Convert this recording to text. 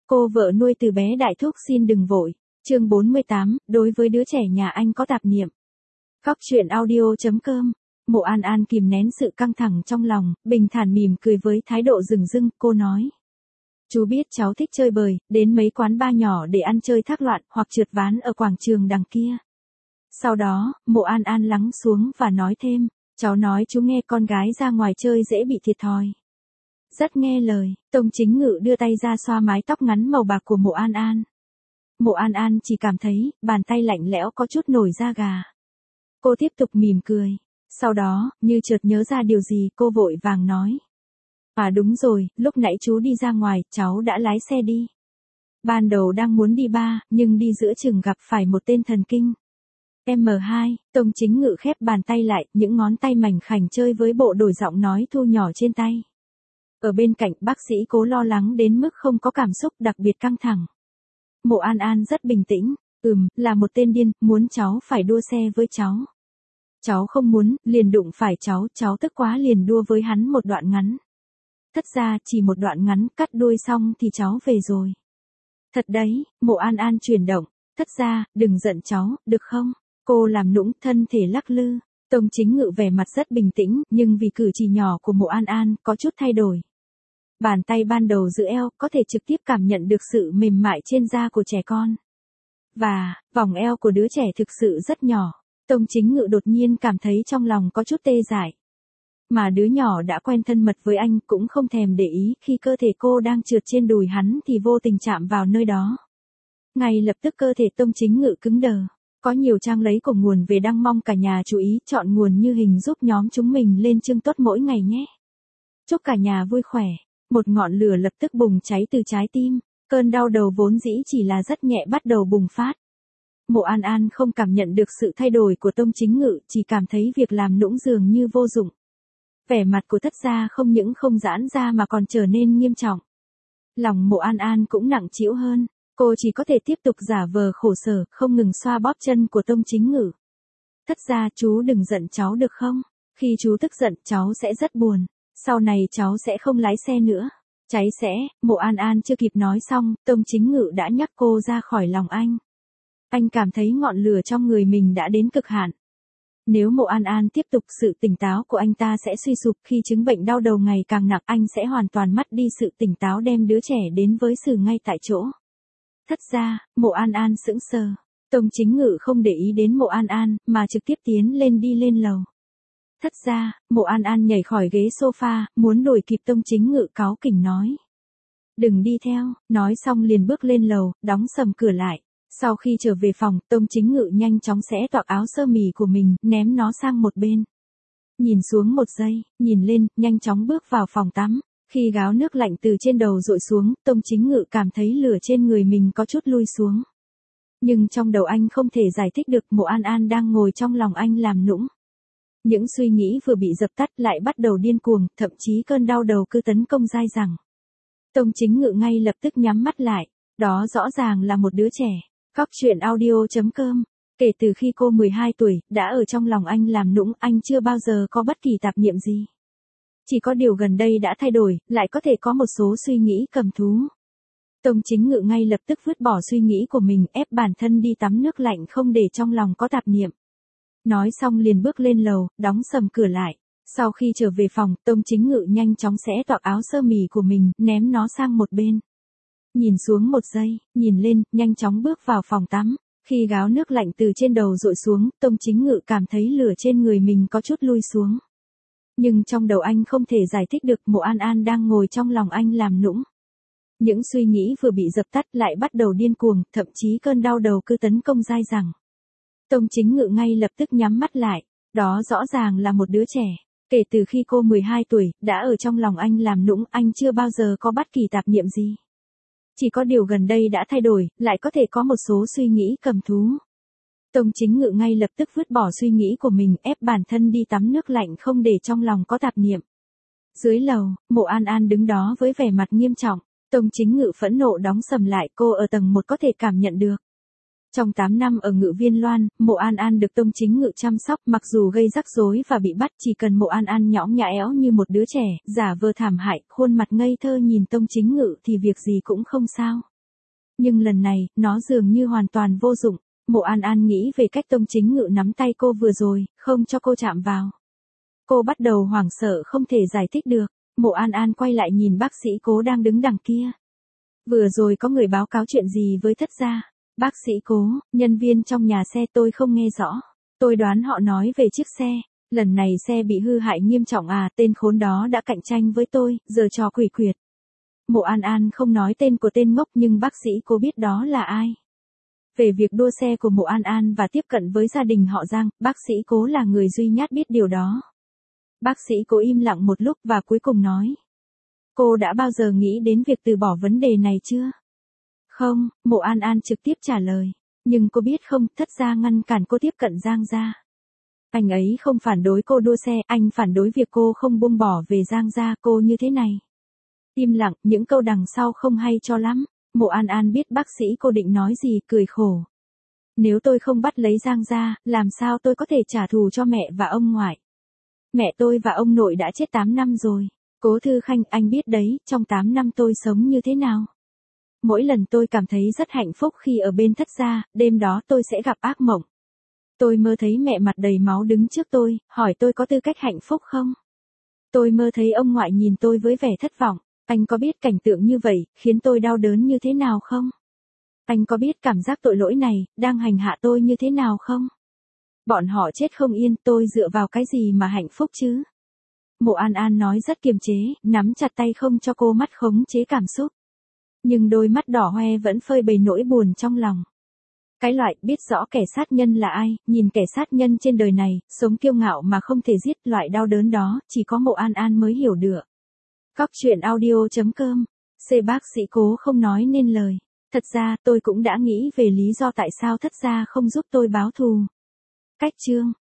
Cô vợ nuôi từ bé đại thúc xin đừng vội. Chương 48, đối với đứa trẻ nhà anh có tạp niệm. Góc truyện audio.com. Mộ An An kìm nén sự căng thẳng trong lòng, bình thản mỉm cười với thái độ rừng rưng, cô nói. Chú biết cháu thích chơi bời, đến mấy quán bar nhỏ để ăn chơi thác loạn hoặc trượt ván ở quảng trường đằng kia. Sau đó, Mộ An An lắng xuống và nói thêm, cháu nói chú nghe con gái ra ngoài chơi dễ bị thiệt thòi. Rất nghe lời, Tông Chính Ngự đưa tay ra xoa mái tóc ngắn màu bạc của Mộ An An. Mộ An An chỉ cảm thấy, bàn tay lạnh lẽo có chút nổi da gà. Cô tiếp tục mỉm cười. Sau đó, như chợt nhớ ra điều gì, cô vội vàng nói. À đúng rồi, lúc nãy chú đi ra ngoài, cháu đã lái xe đi. Ban đầu đang muốn đi bar, nhưng đi giữa chừng gặp phải một tên thần kinh. M2, Tông Chính Ngự khép bàn tay lại, những ngón tay mảnh khảnh chơi với bộ đổi giọng nói thu nhỏ trên tay. Ở bên cạnh, bác sĩ Cố lo lắng đến mức không có cảm xúc đặc biệt căng thẳng. Mộ An An rất bình tĩnh, là một tên điên, muốn cháu phải đua xe với cháu. Cháu không muốn, liền đụng phải cháu tức quá liền đua với hắn một đoạn ngắn. Thật ra, chỉ một đoạn ngắn, cắt đuôi xong thì cháu về rồi. Thật đấy, Mộ An An chuyển động, thật ra, đừng giận cháu, được không? Cô làm nũng, thân thể lắc lư. Tông Chính Ngự vẻ mặt rất bình tĩnh, nhưng vì cử chỉ nhỏ của Mộ An An, có chút thay đổi. Bàn tay ban đầu giữ eo, có thể trực tiếp cảm nhận được sự mềm mại trên da của trẻ con. Và, vòng eo của đứa trẻ thực sự rất nhỏ. Tông Chính Ngự đột nhiên cảm thấy trong lòng có chút tê dại. Mà đứa nhỏ đã quen thân mật với anh cũng không thèm để ý khi cơ thể cô đang trượt trên đùi hắn thì vô tình chạm vào nơi đó. Ngay lập tức cơ thể Tông Chính Ngự cứng đờ. Có nhiều trang lấy của nguồn về đăng, mong cả nhà chú ý chọn nguồn như hình giúp nhóm chúng mình lên chương tốt mỗi ngày nhé. Chúc cả nhà vui khỏe. Một ngọn lửa lập tức bùng cháy từ trái tim. Cơn đau đầu vốn dĩ chỉ là rất nhẹ bắt đầu bùng phát. Mộ An An không cảm nhận được sự thay đổi của Tông Chính Ngự, chỉ cảm thấy việc làm nũng dường như vô dụng. Vẻ mặt của thất gia không những không giãn ra mà còn trở nên nghiêm trọng. Lòng Mộ An An cũng nặng trĩu hơn, cô chỉ có thể tiếp tục giả vờ khổ sở, không ngừng xoa bóp chân của Tông Chính Ngự. Thất gia, chú đừng giận cháu được không? Khi chú tức giận cháu sẽ rất buồn, sau này cháu sẽ không lái xe nữa. Cháy sẽ, Mộ An An chưa kịp nói xong, Tông Chính Ngự đã nhắc cô ra khỏi lòng anh. Anh cảm thấy ngọn lửa trong người mình đã đến cực hạn. Nếu Mộ An An tiếp tục, sự tỉnh táo của anh ta sẽ suy sụp, khi chứng bệnh đau đầu ngày càng nặng anh sẽ hoàn toàn mất đi sự tỉnh táo, đem đứa trẻ đến với xử ngay tại chỗ. Thất ra, Mộ An An sững sờ. Tông Chính Ngự không để ý đến Mộ An An, mà trực tiếp tiến lên đi lên lầu. Thất ra, Mộ An An nhảy khỏi ghế sofa, muốn đuổi kịp Tông Chính Ngự cáu kỉnh nói. Đừng đi theo, nói xong liền bước lên lầu, đóng sầm cửa lại. Sau khi trở về phòng, Tông Chính Ngự nhanh chóng xé toạc áo sơ mi của mình, ném nó sang một bên. Nhìn xuống một giây, nhìn lên, nhanh chóng bước vào phòng tắm. Khi gáo nước lạnh từ trên đầu dội xuống, Tông Chính Ngự cảm thấy lửa trên người mình có chút lui xuống. Nhưng trong đầu anh không thể giải thích được, Mộ An An đang ngồi trong lòng anh làm nũng. Những suy nghĩ vừa bị dập tắt lại bắt đầu điên cuồng, thậm chí cơn đau đầu cứ tấn công dai dẳng. Tông Chính Ngự ngay lập tức nhắm mắt lại, đó rõ ràng là một đứa trẻ. Góc truyện audio.com. Kể từ khi cô 12 tuổi, đã ở trong lòng anh làm nũng, anh chưa bao giờ có bất kỳ tạp niệm gì. Chỉ có điều gần đây đã thay đổi, lại có thể có một số suy nghĩ cầm thú. Tông Chính Ngự ngay lập tức vứt bỏ suy nghĩ của mình, ép bản thân đi tắm nước lạnh không để trong lòng có tạp niệm. Nói xong liền bước lên lầu, đóng sầm cửa lại. Sau khi trở về phòng, Tông Chính Ngự nhanh chóng xé toạc áo sơ mi của mình, ném nó sang một bên. Nhìn xuống một giây, nhìn lên, nhanh chóng bước vào phòng tắm. Khi gáo nước lạnh từ trên đầu dội xuống, Tông Chính Ngự cảm thấy lửa trên người mình có chút lui xuống. Nhưng trong đầu anh không thể giải thích được, Mộ An An đang ngồi trong lòng anh làm nũng. Những suy nghĩ vừa bị dập tắt lại bắt đầu điên cuồng, thậm chí cơn đau đầu cứ tấn công dai dẳng. Tông Chính Ngự ngay lập tức nhắm mắt lại, đó rõ ràng là một đứa trẻ. Kể từ khi cô 12 tuổi, đã ở trong lòng anh làm nũng, anh chưa bao giờ có bất kỳ tạp niệm gì. Chỉ có điều gần đây đã thay đổi, lại có thể có một số suy nghĩ cầm thú. Tông Chính Ngự ngay lập tức vứt bỏ suy nghĩ của mình, ép bản thân đi tắm nước lạnh không để trong lòng có tạp niệm. Dưới lầu, Mộ An An đứng đó với vẻ mặt nghiêm trọng. Tông Chính Ngự phẫn nộ đóng sầm lại, cô ở tầng 1 có thể cảm nhận được. Trong 8 năm ở Ngự Viên Loan, Mộ An An được Tông Chính Ngự chăm sóc, mặc dù gây rắc rối và bị bắt, chỉ cần Mộ An An nhõng nhẽo éo như một đứa trẻ, giả vờ thảm hại, khuôn mặt ngây thơ nhìn Tông Chính Ngự thì việc gì cũng không sao. Nhưng lần này, nó dường như hoàn toàn vô dụng. Mộ An An nghĩ về cách Tông Chính Ngự nắm tay cô vừa rồi, không cho cô chạm vào. Cô bắt đầu hoảng sợ không thể giải thích được. Mộ An An quay lại nhìn bác sĩ Cố đang đứng đằng kia. Vừa rồi có người báo cáo chuyện gì với Thất gia? Bác sĩ Cố, nhân viên trong nhà xe tôi không nghe rõ. Tôi đoán họ nói về chiếc xe. Lần này xe bị hư hại nghiêm trọng à, tên khốn đó đã cạnh tranh với tôi, giờ trò quỷ quyệt. Mộ An An không nói tên của tên ngốc nhưng bác sĩ Cố biết đó là ai. Về việc đua xe của Mộ An An và tiếp cận với gia đình họ Giang, bác sĩ Cố là người duy nhất biết điều đó. Bác sĩ Cố im lặng một lúc và cuối cùng nói. Cô đã bao giờ nghĩ đến việc từ bỏ vấn đề này chưa? Không, Mộ An An trực tiếp trả lời. Nhưng cô biết không, Thất gia ngăn cản cô tiếp cận Giang gia. Anh ấy không phản đối cô đua xe, anh phản đối việc cô không buông bỏ về Giang gia cô như thế này. Im lặng, những câu đằng sau không hay cho lắm. Mộ An An biết bác sĩ cô định nói gì, cười khổ. Nếu tôi không bắt lấy Giang gia, làm sao tôi có thể trả thù cho mẹ và ông ngoại? Mẹ tôi và ông nội đã chết 8 năm rồi. Cố Thư Khanh, anh biết đấy, trong 8 năm tôi sống như thế nào? Mỗi lần tôi cảm thấy rất hạnh phúc khi ở bên Thất gia, đêm đó tôi sẽ gặp ác mộng. Tôi mơ thấy mẹ mặt đầy máu đứng trước tôi, hỏi tôi có tư cách hạnh phúc không? Tôi mơ thấy ông ngoại nhìn tôi với vẻ thất vọng. Anh có biết cảnh tượng như vậy, khiến tôi đau đớn như thế nào không? Anh có biết cảm giác tội lỗi này, đang hành hạ tôi như thế nào không? Bọn họ chết không yên, tôi dựa vào cái gì mà hạnh phúc chứ? Mộ An An nói rất kiềm chế, nắm chặt tay không cho cô mắt khống chế cảm xúc. Nhưng đôi mắt đỏ hoe vẫn phơi bày nỗi buồn trong lòng. Cái loại biết rõ kẻ sát nhân là ai, nhìn kẻ sát nhân trên đời này, sống kiêu ngạo mà không thể giết, loại đau đớn đó, chỉ có Mộ An An mới hiểu được. Cóc truyện audio.com. Bác sĩ Cố không nói nên lời. Thật ra, tôi cũng đã nghĩ về lý do tại sao Thất gia không giúp tôi báo thù. Cách chương